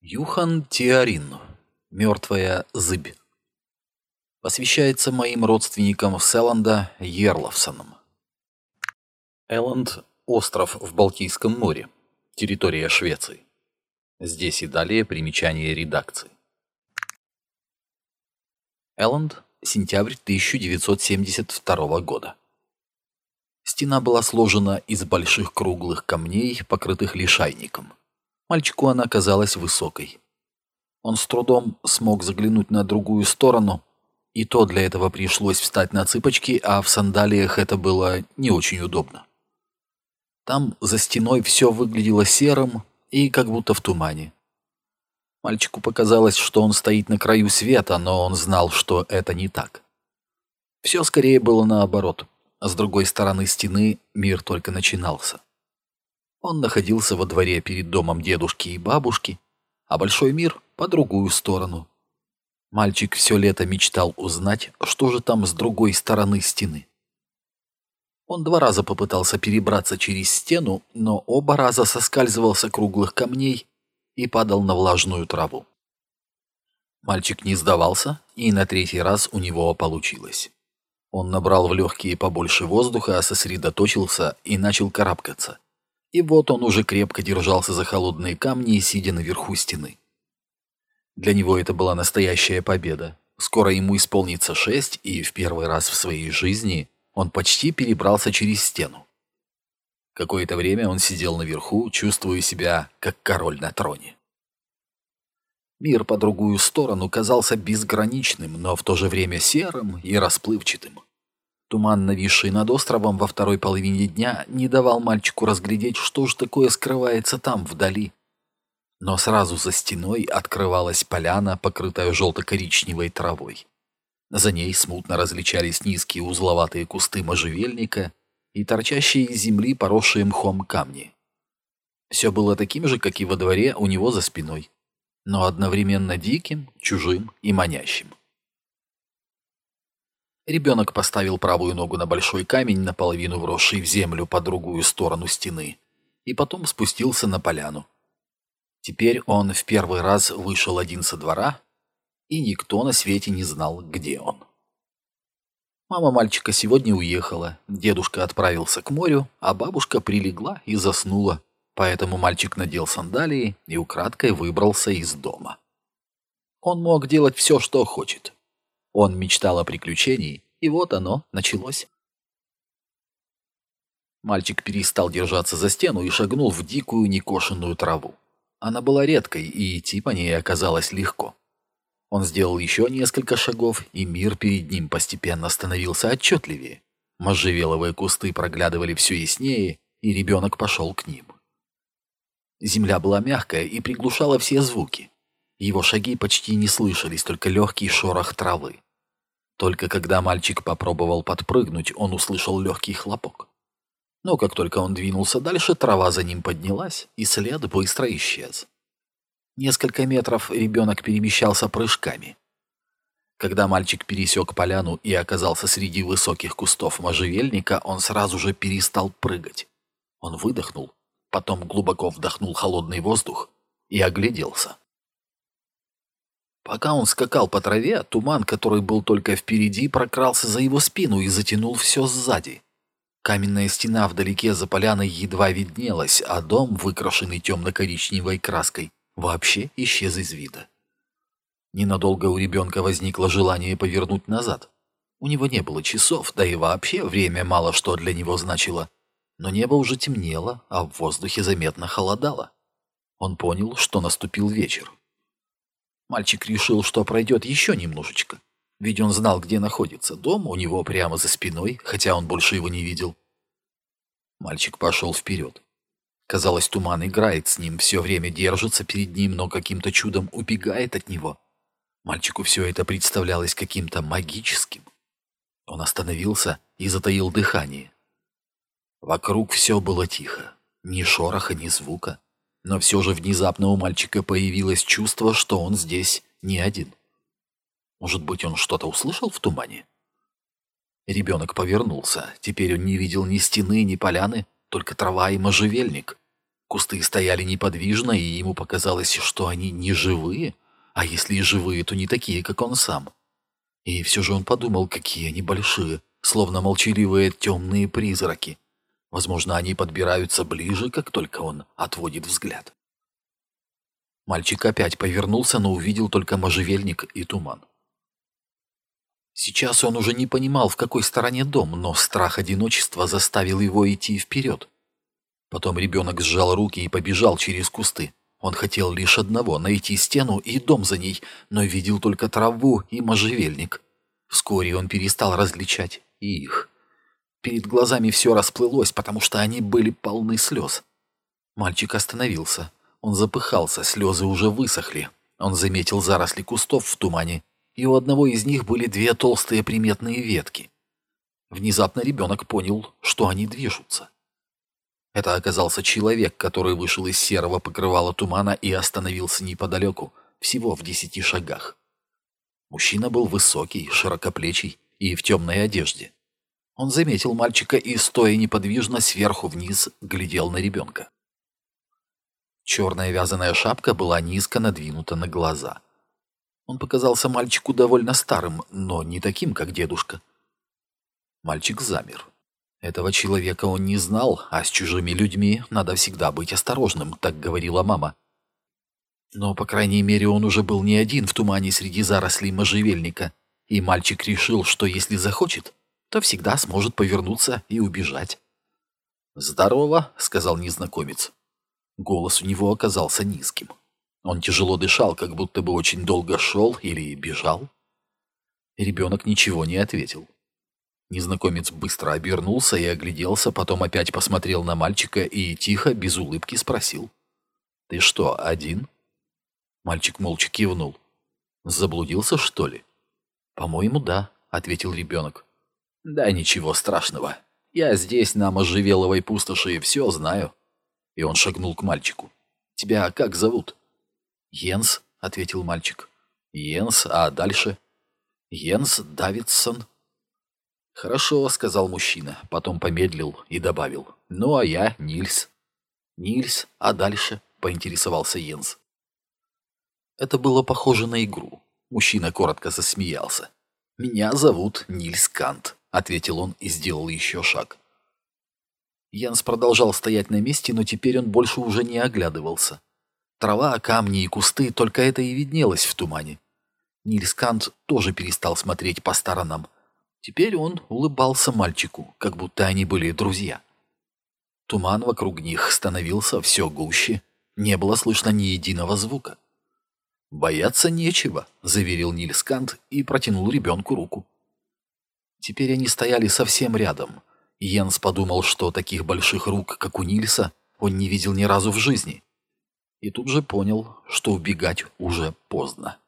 Юхан Теорин. Мертвая зыбь. Посвящается моим родственникам Селанда Йерловсонам. Элланд – остров в Балтийском море, территория Швеции. Здесь и далее примечание редакции. Элланд, сентябрь 1972 года. Стена была сложена из больших круглых камней, покрытых лишайником. Мальчику она казалась высокой. Он с трудом смог заглянуть на другую сторону, и то для этого пришлось встать на цыпочки, а в сандалиях это было не очень удобно. Там за стеной все выглядело серым и как будто в тумане. Мальчику показалось, что он стоит на краю света, но он знал, что это не так. Все скорее было наоборот. А с другой стороны стены мир только начинался. Он находился во дворе перед домом дедушки и бабушки, а большой мир по другую сторону. Мальчик все лето мечтал узнать, что же там с другой стороны стены. Он 2 раза попытался перебраться через стену, но оба раза соскальзывал с округлых камней и падал на влажную траву. Мальчик не сдавался, и на 3-й раз у него получилось. Он набрал в легкие побольше воздуха, сосредоточился и начал карабкаться. И вот он уже крепко держался за холодные камни, сидя наверху стены. Для него это была настоящая победа. Скоро ему исполнится 6, и в первый раз в своей жизни он почти перебрался через стену. Какое-то время он сидел наверху, чувствуя себя как король на троне. Мир по другую сторону казался безграничным, но в то же время серым и расплывчатым. Туман, нависший над островом во второй половине дня, не давал мальчику разглядеть, что же такое скрывается там, вдали. Но сразу за стеной открывалась поляна, покрытая желто-коричневой травой. За ней смутно различались низкие узловатые кусты можжевельника и торчащие из земли поросшие мхом камни. Все было таким же, как и во дворе у него за спиной, но одновременно диким, чужим и манящим. Ребенок поставил правую ногу на большой камень, наполовину вросший в землю по другую сторону стены, и потом спустился на поляну. Теперь он в первый раз вышел один со двора, и никто на свете не знал, где он. Мама мальчика сегодня уехала, дедушка отправился к морю, а бабушка прилегла и заснула, поэтому мальчик надел сандалии и украдкой выбрался из дома. Он мог делать все, что хочет. Он мечтал о приключении, и вот оно началось. Мальчик перестал держаться за стену и шагнул в дикую некошенную траву. Она была редкой, и идти по ней оказалось легко. Он сделал еще несколько шагов, и мир перед ним постепенно становился отчетливее. Можжевеловые кусты проглядывали все яснее, и ребенок пошел к ним. Земля была мягкая и приглушала все звуки. Его шаги почти не слышались, только легкий шорох травы. Только когда мальчик попробовал подпрыгнуть, он услышал легкий хлопок. Но как только он двинулся дальше, трава за ним поднялась, и след быстро исчез. Несколько метров ребенок перемещался прыжками. Когда мальчик пересек поляну и оказался среди высоких кустов можжевельника, он сразу же перестал прыгать. Он выдохнул, потом глубоко вдохнул холодный воздух и огляделся. Пока он скакал по траве, туман, который был только впереди, прокрался за его спину и затянул все сзади. Каменная стена вдалеке за поляной едва виднелась, а дом, выкрашенный темно-коричневой краской, вообще исчез из вида. Ненадолго у ребенка возникло желание повернуть назад. У него не было часов, да и вообще время мало что для него значило. Но небо уже темнело, а в воздухе заметно холодало. Он понял, что наступил вечер. Мальчик решил, что пройдет еще немножечко, ведь он знал, где находится. Дом у него прямо за спиной, хотя он больше его не видел. Мальчик пошел вперед. Казалось, туман играет с ним, все время держится перед ним, но каким-то чудом убегает от него. Мальчику все это представлялось каким-то магическим. Он остановился и затаил дыхание. Вокруг все было тихо, ни шороха, ни звука. Но все же внезапно у мальчика появилось чувство, что он здесь не один. Может быть, он что-то услышал в тумане? Ребенок повернулся. Теперь он не видел ни стены, ни поляны, только трава и можжевельник. Кусты стояли неподвижно, и ему показалось, что они не живые, а если и живые, то не такие, как он сам. И все же он подумал, какие они большие, словно молчаливые темные призраки. Возможно, они подбираются ближе, как только он отводит взгляд. Мальчик опять повернулся, но увидел только можжевельник и туман. Сейчас он уже не понимал, в какой стороне дом, но страх одиночества заставил его идти вперед. Потом ребенок сжал руки и побежал через кусты. Он хотел лишь одного — найти стену и дом за ней, но видел только траву и можжевельник. Вскоре он перестал различать и их. Перед глазами все расплылось, потому что они были полны слез. Мальчик остановился. Он запыхался, слезы уже высохли. Он заметил заросли кустов в тумане, и у одного из них были две толстые приметные ветки. Внезапно ребенок понял, что они движутся. Это оказался человек, который вышел из серого покрывала тумана и остановился неподалеку, всего в 10 шагах. Мужчина был высокий, широкоплечий и в темной одежде. Он заметил мальчика и, стоя неподвижно, сверху вниз глядел на ребенка. Черная вязаная шапка была низко надвинута на глаза. Он показался мальчику довольно старым, но не таким, как дедушка. Мальчик замер. Этого человека он не знал, а с чужими людьми надо всегда быть осторожным, так говорила мама. Но, по крайней мере, он уже был не один в тумане среди зарослей можжевельника, и мальчик решил, что если захочет, то всегда сможет повернуться и убежать. «Здорово», — сказал незнакомец. Голос у него оказался низким. Он тяжело дышал, как будто бы очень долго шел или бежал. Ребенок ничего не ответил. Незнакомец быстро обернулся и огляделся, потом опять посмотрел на мальчика и тихо, без улыбки спросил: «Ты что, один?» Мальчик молча кивнул. «Заблудился, что ли?» «По-моему, да», — ответил ребенок. «Да ничего страшного. Я здесь, на можжевеловой пустоши, все знаю». И он шагнул к мальчику. «Тебя как зовут?» «Йенс», — ответил мальчик. «Йенс, а дальше?» «Йенс Давидсон». «Хорошо», — сказал мужчина, потом помедлил и добавил: «Ну, а я Нильс». «Нильс, а дальше?» — поинтересовался Йенс. Это было похоже на игру. Мужчина коротко засмеялся. «Меня зовут Нильс Кант», — ответил он и сделал еще шаг. Йенс продолжал стоять на месте, но теперь он больше уже не оглядывался. Трава, камни и кусты, только это и виднелось в тумане. Нильс Кант тоже перестал смотреть по сторонам. Теперь он улыбался мальчику, как будто они были друзья. Туман вокруг них становился все гуще, не было слышно ни единого звука. «Бояться нечего», — заверил Нильс Кант и протянул ребенку руку. Теперь они стояли совсем рядом. Йенс подумал, что таких больших рук, как у Нильса, он не видел ни разу в жизни. И тут же понял, что убегать уже поздно.